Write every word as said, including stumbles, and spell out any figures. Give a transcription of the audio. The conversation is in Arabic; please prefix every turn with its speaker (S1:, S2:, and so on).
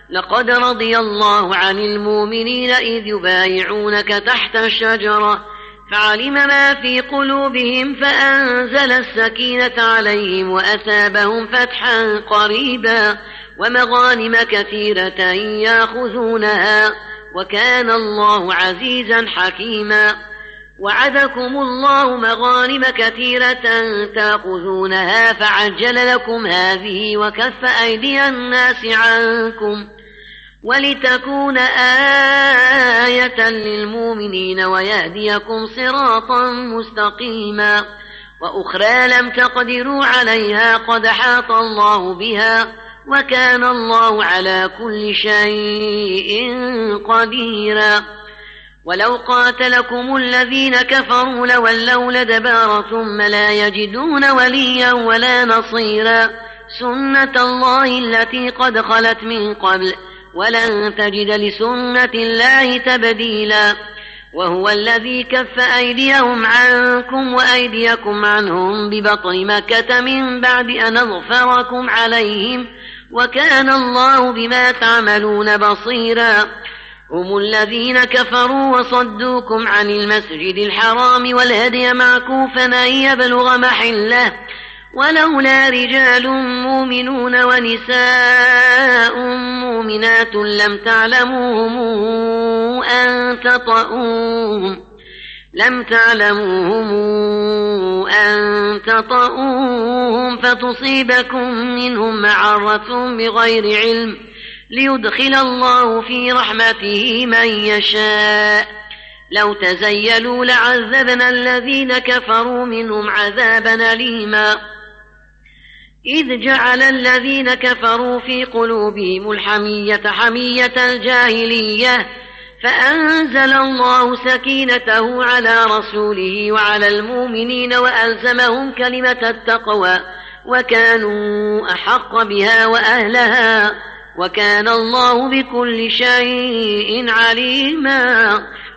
S1: لقد رضي الله عن المؤمنين إذ يبايعونك تحت الشجرة فعلم ما في قلوبهم فأنزل السكينة عليهم وأثابهم فتحا قريبا ومغانم كثيرة يأخذونها وكان الله عزيزا حكيما. وعدكم الله مغانم كثيرة تأخذونها فعجل لكم هذه وكف أيدي الناس عنكم ولتكون آية للمؤمنين ويهديكم صراطا مستقيما. وأخرى لم تقدروا عليها قد حاط الله بها وكان الله على كل شيء قديرا. ولو قاتلكم الذين كفروا لولوا الأدبار ثم لا يجدون وليا ولا نصيرا سنة الله التي قد خلت من قبل ولن تجد لسنة الله تبديلا. وهو الذي كف أيديهم عنكم وأيديكم عنهم ببطن مكة من بعد أن أظفركم عليهم وكان الله بما تعملون بصيرا. هم الذين كفروا وصدوكم عن المسجد الحرام والهدي معكوفا أن يبلغ محله ولولا رجال مؤمنون ونساء مؤمنات لم تعلموهم أن تطؤوهم لم تعلموهم أن تطؤوهم فتصيبكم منهم معرة بغير علم ليدخل الله في رحمته من يشاء. لو تزيلوا لعذبنا الذين كفروا منهم عذابا أليما. إذ جعل الذين كفروا في قلوبهم الحمية حمية الجاهلية فأنزل الله سكينته على رسوله وعلى المؤمنين وألزمهم كلمة التقوى وكانوا أحق بها وأهلها وكان الله بكل شيء عليما.